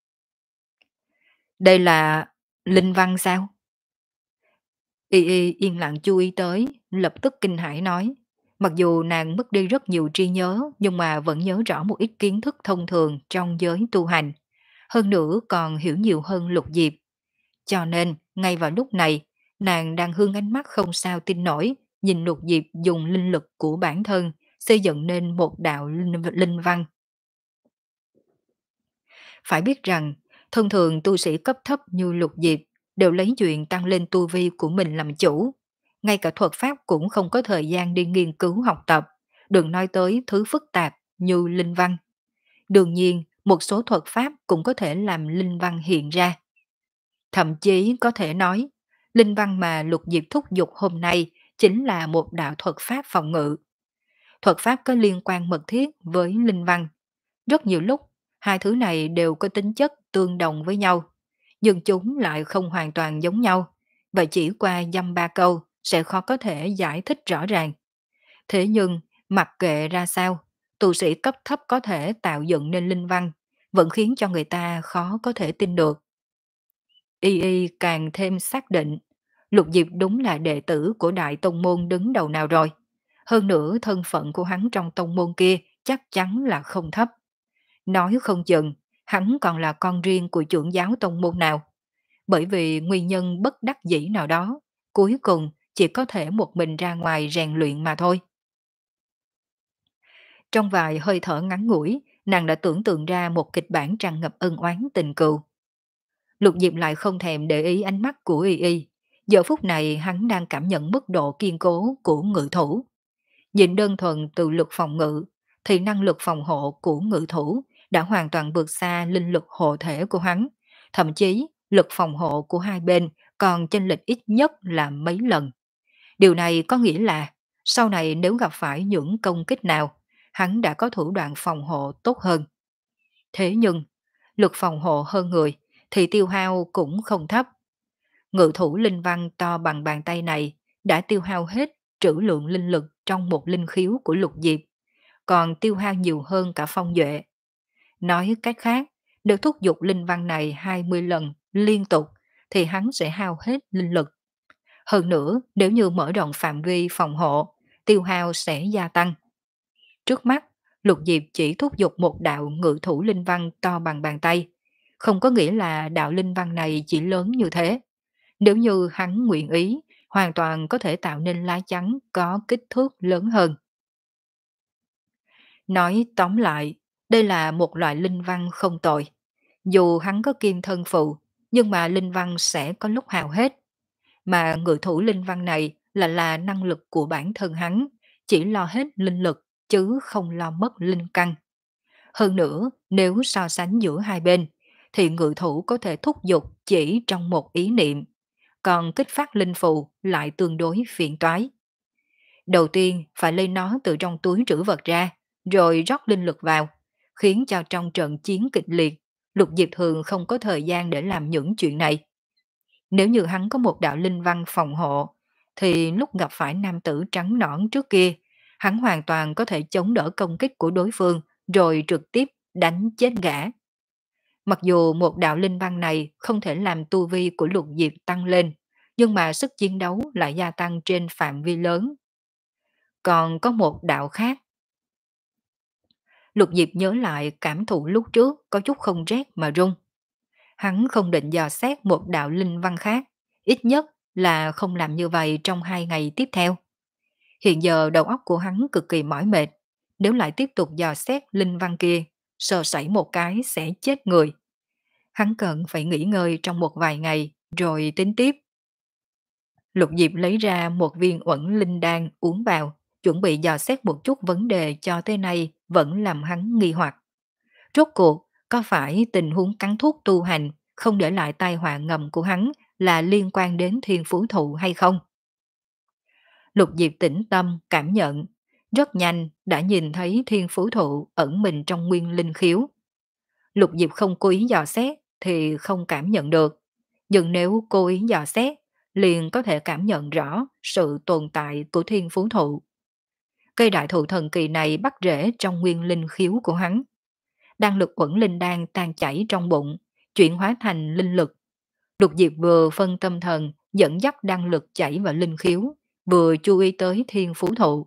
Đây là linh văn sao? Y Y yên lặng chú ý tới, lập tức kinh hãi nói. Mặc dù nàng mất đi rất nhiều trí nhớ, nhưng mà vẫn nhớ rõ một ít kiến thức thông thường trong giới tu hành. Hơn nữa còn hiểu nhiều hơn Lục Diệp. Cho nên, ngay vào lúc này, nàng đang hướng ánh mắt không sao tin nổi, nhìn Lục Diệp dùng linh lực của bản thân, xây dựng nên một đạo linh, linh văn. Phải biết rằng, thông thường tu sĩ cấp thấp như Lục Diệp đều lấy chuyện tăng lên tu vi của mình làm chủ. Ngay cả thuật pháp cũng không có thời gian đi nghiên cứu học tập, đừng nói tới thứ phức tạp như linh văn. Đương nhiên, một số thuật pháp cũng có thể làm linh văn hiện ra. Thậm chí có thể nói, linh văn mà Lục Diệp thúc giục hôm nay chính là một đạo thuật pháp phòng ngự. Thuật pháp có liên quan mật thiết với linh văn. Rất nhiều lúc, hai thứ này đều có tính chất tương đồng với nhau, nhưng chúng lại không hoàn toàn giống nhau, và chỉ qua dăm ba câu sẽ khó có thể giải thích rõ ràng. Thế nhưng, mặc kệ ra sao, tu sĩ cấp thấp có thể tạo dựng nên linh văn, vẫn khiến cho người ta khó có thể tin được. Y Y càng thêm xác định, Lục Diệp đúng là đệ tử của đại tông môn đứng đầu nào rồi. Hơn nữa thân phận của hắn trong tông môn kia chắc chắn là không thấp. Nói không chừng, hắn còn là con riêng của trưởng giáo tông môn nào. Bởi vì nguyên nhân bất đắc dĩ nào đó, cuối cùng chỉ có thể một mình ra ngoài rèn luyện mà thôi. Trong vài hơi thở ngắn ngủi, nàng đã tưởng tượng ra một kịch bản tràn ngập ân oán tình cừu. Lục Diệp lại không thèm để ý ánh mắt của Y Y. Giờ phút này hắn đang cảm nhận mức độ kiên cố của ngự thủ. Nhìn đơn thuần từ lực phòng ngự, thì năng lực phòng hộ của ngự thủ đã hoàn toàn vượt xa linh lực hộ thể của hắn. Thậm chí, lực phòng hộ của hai bên còn chênh lệch ít nhất là mấy lần. Điều này có nghĩa là, sau này nếu gặp phải những công kích nào, hắn đã có thủ đoạn phòng hộ tốt hơn. Thế nhưng, lực phòng hộ hơn người, thì tiêu hao cũng không thấp. Ngự thủ linh văn to bằng bàn tay này đã tiêu hao hết trữ lượng linh lực trong một linh khiếu của Lục Diệp, còn tiêu hao nhiều hơn cả Phong Duệ. Nói cách khác, nếu thúc giục linh văn này hai mươi lần liên tục thì hắn sẽ hao hết linh lực. Hơn nữa, nếu như mở rộng phạm vi phòng hộ, tiêu hao sẽ gia tăng. Trước mắt, Lục Diệp chỉ thúc giục một đạo ngự thủ linh văn to bằng bàn tay, không có nghĩa là đạo linh văn này chỉ lớn như thế. Nếu như hắn nguyện ý, hoàn toàn có thể tạo nên lá chắn có kích thước lớn hơn. Nói tóm lại, đây là một loại linh văn không tồi. Dù hắn có kim thân phụ, nhưng mà linh văn sẽ có lúc hao hết. Mà ngự thủ linh văn này là là năng lực của bản thân hắn, chỉ lo hết linh lực chứ không lo mất linh căn. Hơn nữa, nếu so sánh giữa hai bên, thì ngự thủ có thể thúc giục chỉ trong một ý niệm, còn kích phát linh phù lại tương đối phiền toái. Đầu tiên phải lấy nó từ trong túi trữ vật ra, rồi rót linh lực vào, khiến cho trong trận chiến kịch liệt, Lục Diệp thường không có thời gian để làm những chuyện này. Nếu như hắn có một đạo linh văn phòng hộ, thì lúc gặp phải nam tử trắng nõn trước kia, hắn hoàn toàn có thể chống đỡ công kích của đối phương, rồi trực tiếp đánh chết gã. Mặc dù một đạo linh văn này không thể làm tu vi của Lục Diệp tăng lên, nhưng mà sức chiến đấu lại gia tăng trên phạm vi lớn. Còn có một đạo khác. Lục Diệp nhớ lại cảm thụ lúc trước có chút không rét mà run. Hắn không định dò xét một đạo linh văn khác, ít nhất là không làm như vậy trong hai ngày tiếp theo. Hiện giờ đầu óc của hắn cực kỳ mỏi mệt, nếu lại tiếp tục dò xét linh văn kia, sơ sẩy một cái sẽ chết người. Hắn cần phải nghỉ ngơi trong một vài ngày rồi tính tiếp. Lục Diệp lấy ra một viên uẩn linh đan uống vào, chuẩn bị dò xét một chút vấn đề cho tới nay vẫn làm hắn nghi hoặc. Rốt cuộc, có phải tình huống cắn thuốc tu hành không để lại tai họa ngầm của hắn là liên quan đến thiên phú thụ hay không? Lục Diệp tĩnh tâm, cảm nhận. Rất nhanh đã nhìn thấy thiên phú thụ ẩn mình trong nguyên linh khiếu. Lục Diệp không cố ý dò xét thì không cảm nhận được. Nhưng nếu cố ý dò xét, liền có thể cảm nhận rõ sự tồn tại của thiên phú thụ. Cây đại thụ thần kỳ này bắt rễ trong nguyên linh khiếu của hắn. Đan lực uẩn linh đan tan chảy trong bụng, chuyển hóa thành linh lực. Lục Diệp vừa phân tâm thần, dẫn dắt đan lực chảy vào linh khiếu, vừa chú ý tới thiên phú thụ.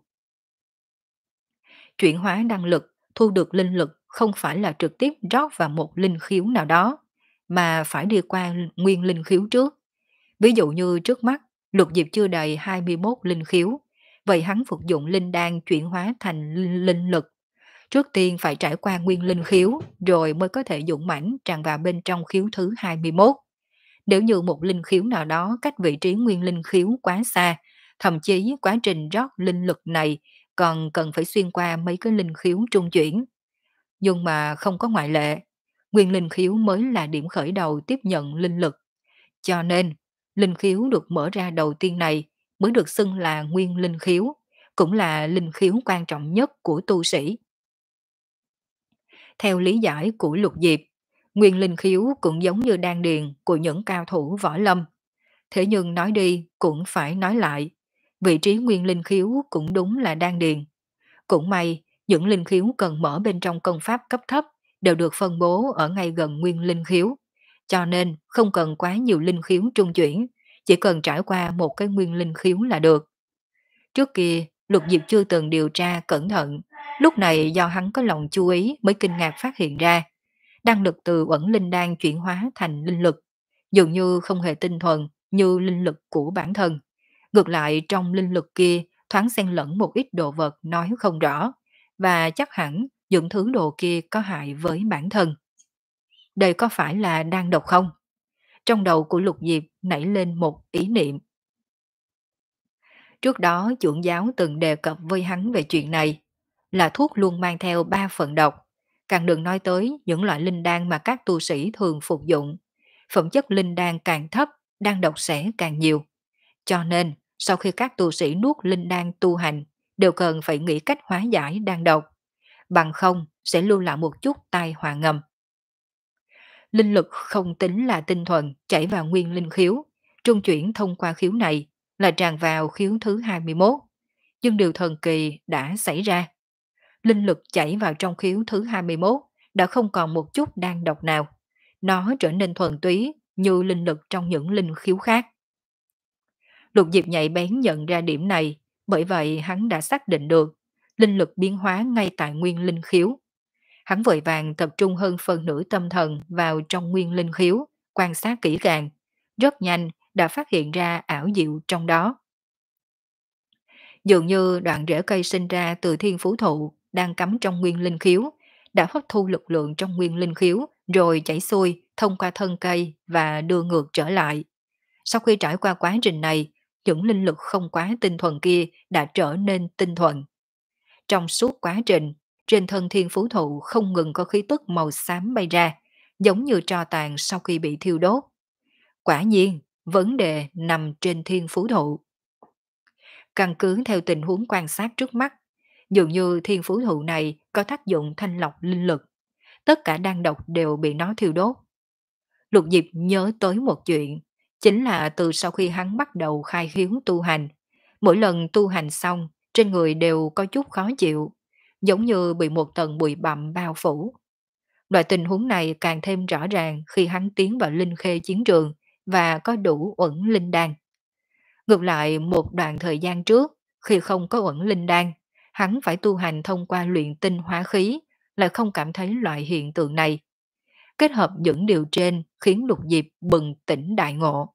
Chuyển hóa đan lực, thu được linh lực không phải là trực tiếp rót vào một linh khiếu nào đó, mà phải đi qua nguyên linh khiếu trước. Ví dụ như trước mắt, Lục Diệp chưa đầy hai mươi mốt linh khiếu, vậy hắn phục dụng linh đan chuyển hóa thành linh, linh lực. Trước tiên phải trải qua nguyên linh khiếu, rồi mới có thể dũng mãnh tràn vào bên trong khiếu thứ hai mươi mốt. Nếu như một linh khiếu nào đó cách vị trí nguyên linh khiếu quá xa, thậm chí quá trình rót linh lực này còn cần phải xuyên qua mấy cái linh khiếu trung chuyển. Nhưng mà không có ngoại lệ, nguyên linh khiếu mới là điểm khởi đầu tiếp nhận linh lực. Cho nên, linh khiếu được mở ra đầu tiên này mới được xưng là nguyên linh khiếu, cũng là linh khiếu quan trọng nhất của tu sĩ. Theo lý giải của Lục Diệp, nguyên linh khiếu cũng giống như đan điền của những cao thủ võ lâm. Thế nhưng nói đi cũng phải nói lại, vị trí nguyên linh khiếu cũng đúng là đan điền. Cũng may, những linh khiếu cần mở bên trong công pháp cấp thấp đều được phân bố ở ngay gần nguyên linh khiếu. Cho nên không cần quá nhiều linh khiếu trung chuyển, chỉ cần trải qua một cái nguyên linh khiếu là được. Trước kia, Lục Diệp chưa từng điều tra cẩn thận, lúc này do hắn có lòng chú ý mới kinh ngạc phát hiện ra. Đan lực từ uẩn linh đan chuyển hóa thành linh lực, dường như không hề tinh thuần như linh lực của bản thân. Ngược lại trong linh lực kia thoáng xen lẫn một ít đồ vật nói không rõ, và chắc hẳn những thứ đồ kia có hại với bản thân. Đây có phải là đan độc không? Trong đầu của Lục Diệp nảy lên một ý niệm. Trước đó trưởng giáo từng đề cập với hắn về chuyện này, là thuốc luôn mang theo ba phần độc, càng đừng nói tới những loại linh đan mà các tu sĩ thường phục dụng. Phẩm chất linh đan càng thấp, đan độc sẽ càng nhiều. Cho nên, sau khi các tu sĩ nuốt linh đan tu hành, đều cần phải nghĩ cách hóa giải đan độc, bằng không sẽ lưu lại một chút tai họa ngầm. Linh lực không tính là tinh thuần chảy vào nguyên linh khiếu, trung chuyển thông qua khiếu này là tràn vào khiếu thứ hai mươi mốt. Nhưng điều thần kỳ đã xảy ra. Linh lực chảy vào trong khiếu thứ hai mươi mốt đã không còn một chút đan độc nào. Nó trở nên thuần túy như linh lực trong những linh khiếu khác. Lục Diệp nhạy bén nhận ra điểm này, bởi vậy hắn đã xác định được linh lực biến hóa ngay tại nguyên linh khiếu. Hắn vội vàng tập trung hơn phần nửa tâm thần vào trong nguyên linh khiếu, quan sát kỹ càng, rất nhanh đã phát hiện ra ảo diệu trong đó. Dường như đoạn rễ cây sinh ra từ thiên phú thụ đang cắm trong nguyên linh khiếu, đã hấp thu lực lượng trong nguyên linh khiếu rồi chảy xuôi thông qua thân cây và đưa ngược trở lại. Sau khi trải qua quá trình này, những linh lực không quá tinh thuần kia đã trở nên tinh thuần. Trong suốt quá trình, Trên thân thiên phú thụ không ngừng có khí tức màu xám bay ra, giống như tro tàn sau khi bị thiêu đốt. Quả nhiên, vấn đề nằm trên thiên phú thụ. Căn cứ theo tình huống quan sát trước mắt, dường như thiên phú thụ này có tác dụng thanh lọc linh lực. Tất cả đan độc đều bị nó thiêu đốt. Lục Diệp nhớ tới một chuyện, chính là từ sau khi hắn bắt đầu khai khiếu tu hành, mỗi lần tu hành xong, trên người đều có chút khó chịu, giống như bị một tầng bụi bặm bao phủ. Loại tình huống này càng thêm rõ ràng khi hắn tiến vào linh khê chiến trường và có đủ uẩn linh đan. Ngược lại một đoạn thời gian trước, khi không có uẩn linh đan, hắn phải tu hành thông qua luyện tinh hóa khí, lại không cảm thấy loại hiện tượng này. Kết hợp những điều trên khiến Lục Diệp bừng tỉnh đại ngộ.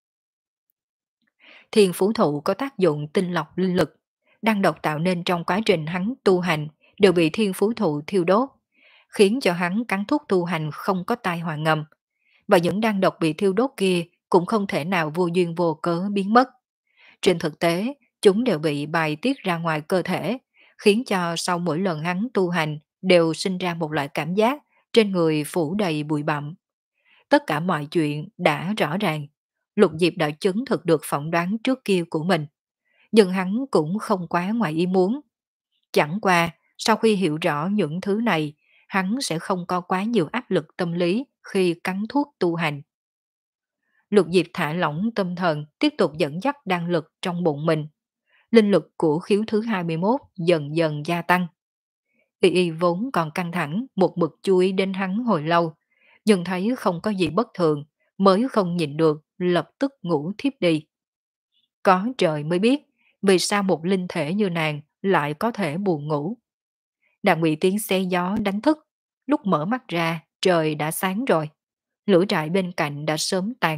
Thiên phú thụ có tác dụng tinh lọc linh lực, đan độc tạo nên trong quá trình hắn tu hành đều bị thiên phú thụ thiêu đốt, khiến cho hắn cắn thuốc tu hành không có tai họa ngầm. Và những đan độc bị thiêu đốt kia cũng không thể nào vô duyên vô cớ biến mất. Trên thực tế, chúng đều bị bài tiết ra ngoài cơ thể, khiến cho sau mỗi lần hắn tu hành đều sinh ra một loại cảm giác trên người phủ đầy bụi bặm. Tất cả mọi chuyện đã rõ ràng. Lục Diệp đã chứng thực được phỏng đoán trước kia của mình. Nhưng hắn cũng không quá ngoài ý muốn. Chẳng qua, sau khi hiểu rõ những thứ này, hắn sẽ không có quá nhiều áp lực tâm lý khi cắn thuốc tu hành. Lục Diệp thả lỏng tâm thần, tiếp tục dẫn dắt đan lực trong bụng mình. Linh lực của khiếu thứ hai mươi mốt dần dần gia tăng. Y Y vốn còn căng thẳng, một mực chú ý đến hắn hồi lâu, nhưng thấy không có gì bất thường, mới không nhìn được, lập tức ngủ thiếp đi. Có trời mới biết, vì sao một linh thể như nàng lại có thể buồn ngủ. Nàng bị tiếng xe gió đánh thức, lúc mở mắt ra, trời đã sáng rồi. Lửa trại bên cạnh đã sớm tàn.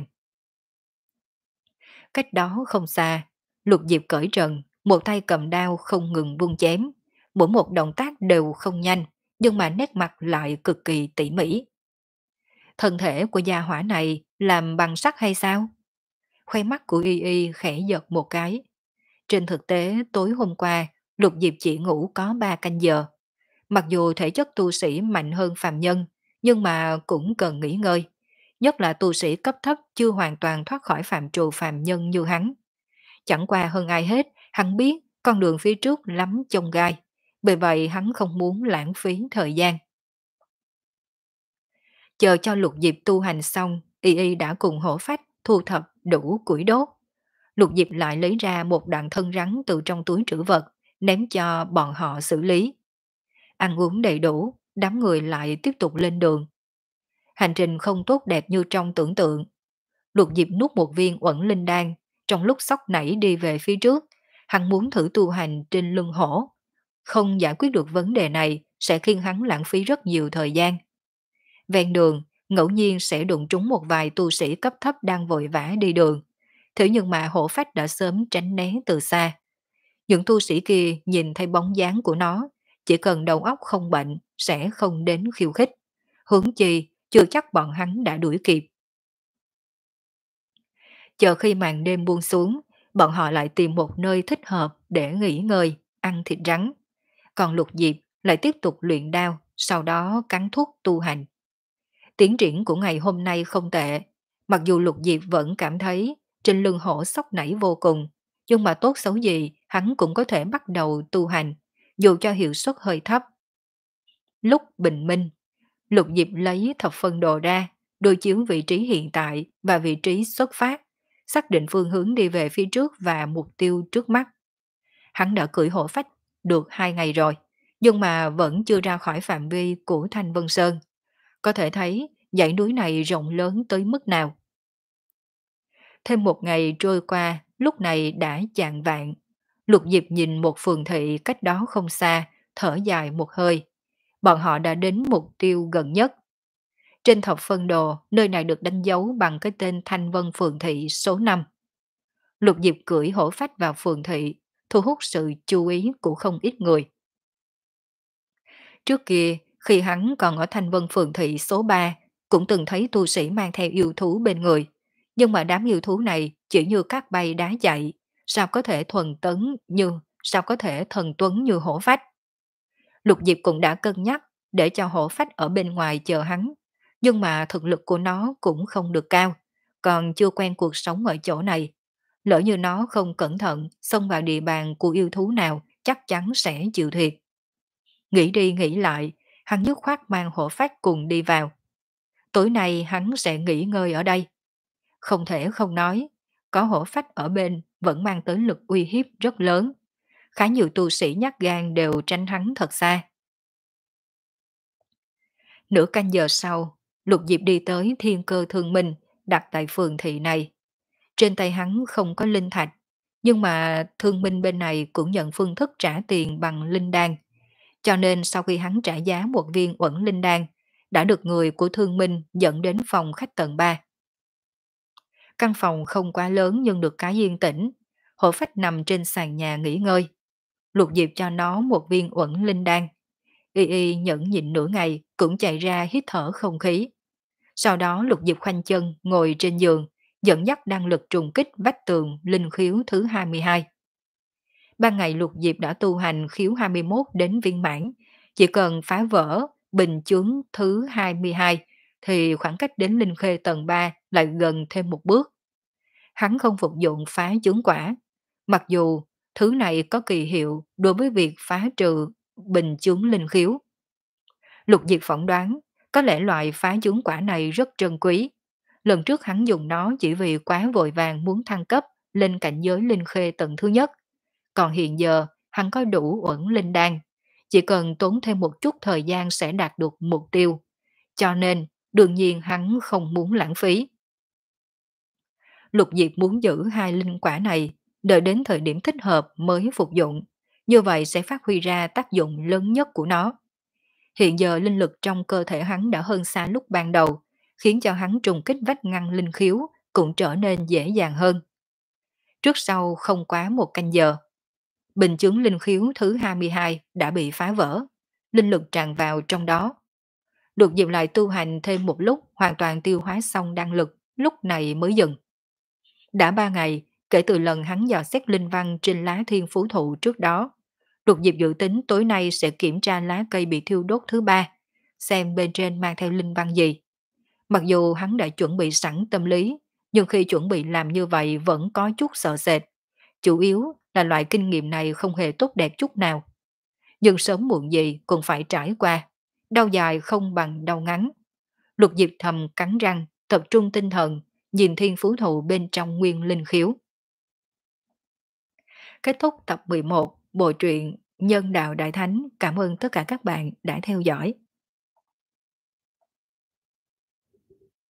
Cách đó không xa, Lục Diệp cởi trần, một tay cầm đao không ngừng vung chém. Mỗi một động tác đều không nhanh, nhưng mà nét mặt lại cực kỳ tỉ mỉ. Thân thể của gia hỏa này làm bằng sắt hay sao? Khoe mắt của Y Y khẽ giật một cái. Trên thực tế tối hôm qua, Lục Diệp chỉ ngủ có ba canh giờ. Mặc dù thể chất tu sĩ mạnh hơn phàm nhân, nhưng mà cũng cần nghỉ ngơi. Nhất là tu sĩ cấp thấp chưa hoàn toàn thoát khỏi phạm trù phàm nhân như hắn. Chẳng qua hơn ai hết, hắn biết con đường phía trước lắm chông gai. Bởi vậy hắn không muốn lãng phí thời gian. Chờ cho Lục Diệp tu hành xong, Y Y đã cùng hổ phách thu thập đủ củi đốt. Lục Diệp lại lấy ra một đoạn thân rắn từ trong túi trữ vật, ném cho bọn họ xử lý. Ăn uống đầy đủ, đám người lại tiếp tục lên đường. Hành trình không tốt đẹp như trong tưởng tượng. Lục Diệp nuốt một viên uẩn linh đan, trong lúc sóc nảy đi về phía trước, hắn muốn thử tu hành trên lưng hổ. Không giải quyết được vấn đề này sẽ khiến hắn lãng phí rất nhiều thời gian. Ven đường, ngẫu nhiên sẽ đụng trúng một vài tu sĩ cấp thấp đang vội vã đi đường. Thế nhưng mà hổ phách đã sớm tránh né từ xa. Những tu sĩ kia nhìn thấy bóng dáng của nó, chỉ cần đầu óc không bệnh sẽ không đến khiêu khích. Hướng chi, chưa chắc bọn hắn đã đuổi kịp. Chờ khi màn đêm buông xuống, bọn họ lại tìm một nơi thích hợp để nghỉ ngơi, ăn thịt rắn. Còn Lục Diệp lại tiếp tục luyện đao, sau đó cắn thuốc tu hành. Tiến triển của ngày hôm nay không tệ, mặc dù Lục Diệp vẫn cảm thấy trên lưng hổ sóc nảy vô cùng, nhưng mà tốt xấu gì hắn cũng có thể bắt đầu tu hành, dù cho hiệu suất hơi thấp. Lúc bình minh, Lục Diệp lấy thập phân đồ ra, đối chiếu vị trí hiện tại và vị trí xuất phát, xác định phương hướng đi về phía trước và mục tiêu trước mắt. Hắn đã cưỡi hổ phách được hai ngày rồi, nhưng mà vẫn chưa ra khỏi phạm vi của Thanh Vân Sơn. Có thể thấy dãy núi này rộng lớn tới mức nào. Thêm một ngày trôi qua, lúc này đã chạng vạng. Lục Diệp nhìn một phường thị cách đó không xa, thở dài một hơi. Bọn họ đã đến mục tiêu gần nhất. Trên thập phân đồ, nơi này được đánh dấu bằng cái tên Thanh Vân Phường Thị số năm. Lục Diệp cưỡi hổ phách vào phường thị, thu hút sự chú ý của không ít người. Trước kia, khi hắn còn ở Thanh Vân Phường Thị số ba, cũng từng thấy tu sĩ mang theo yêu thú bên người. Nhưng mà đám yêu thú này chỉ như các bay đá chạy, sao có thể thuần tấn như, sao có thể thần tuấn như hổ phách. Lục Diệp cũng đã cân nhắc để cho hổ phách ở bên ngoài chờ hắn, nhưng mà thực lực của nó cũng không được cao, còn chưa quen cuộc sống ở chỗ này. Lỡ như nó không cẩn thận xông vào địa bàn của yêu thú nào chắc chắn sẽ chịu thiệt. Nghĩ đi nghĩ lại, hắn dứt khoát mang hổ phách cùng đi vào. Tối nay hắn sẽ nghỉ ngơi ở đây. Không thể không nói, có hổ phách ở bên vẫn mang tới lực uy hiếp rất lớn. Khá nhiều tu sĩ nhát gan đều tránh hắn thật xa. Nửa canh giờ sau, Lục Diệp đi tới thiên cơ thương minh đặt tại phường thị này. Trên tay hắn không có linh thạch, nhưng mà thương minh bên này cũng nhận phương thức trả tiền bằng linh đan. Cho nên sau khi hắn trả giá một viên uẩn linh đan, đã được người của thương minh dẫn đến phòng khách tầng ba. Căn phòng không quá lớn nhưng được cái yên tĩnh. Hổ phách nằm trên sàn nhà nghỉ ngơi. Lục Diệp cho nó một viên uẩn linh đan. Y y nhẫn nhịn nửa ngày cũng chạy ra hít thở không khí. Sau đó Lục Diệp khoanh chân ngồi trên giường, dẫn dắt đăng lực trùng kích vách tường linh khiếu thứ hai mươi hai. Ban ngày Lục Diệp đã tu hành khiếu hai mươi mốt đến viên mãn, chỉ cần phá vỡ bình chướng thứ hai mươi hai thì khoảng cách đến linh khê tầng ba lại gần thêm một bước. Hắn không phục dụng phá chướng quả, mặc dù thứ này có kỳ hiệu đối với việc phá trừ bình chướng linh khiếu. Lục Diệp phỏng đoán, có lẽ loại phá chướng quả này rất trân quý. Lần trước hắn dùng nó chỉ vì quá vội vàng muốn thăng cấp lên cảnh giới linh khê tầng thứ nhất. Còn hiện giờ, hắn có đủ uẩn linh đan. Chỉ cần tốn thêm một chút thời gian sẽ đạt được mục tiêu. Cho nên, đương nhiên hắn không muốn lãng phí. Lục Diệp muốn giữ hai linh quả này, đợi đến thời điểm thích hợp mới phục dụng. Như vậy sẽ phát huy ra tác dụng lớn nhất của nó. Hiện giờ linh lực trong cơ thể hắn đã hơn xa lúc ban đầu, khiến cho hắn trùng kích vách ngăn linh khiếu cũng trở nên dễ dàng hơn. Trước sau không quá một canh giờ, bình chướng linh khiếu thứ hai mươi hai đã bị phá vỡ, linh lực tràn vào trong đó. Được dịp lại tu hành thêm một lúc hoàn toàn tiêu hóa xong đan lực, lúc này mới dừng. Đã ba ngày, kể từ lần hắn dò xét linh văn trên lá thiên phú thụ trước đó, Lục Diệp dự tính tối nay sẽ kiểm tra lá cây bị thiêu đốt thứ ba, xem bên trên mang theo linh văn gì. Mặc dù hắn đã chuẩn bị sẵn tâm lý, nhưng khi chuẩn bị làm như vậy vẫn có chút sợ sệt. Chủ yếu là loại kinh nghiệm này không hề tốt đẹp chút nào. Nhưng sớm muộn gì cũng phải trải qua. Đau dài không bằng đau ngắn. Lục Diệp thầm cắn răng, tập trung tinh thần, nhìn thiên phú thụ bên trong nguyên linh khiếu. Kết thúc tập mười một, bộ truyện Nhân đạo Đại Thánh. Cảm ơn tất cả các bạn đã theo dõi.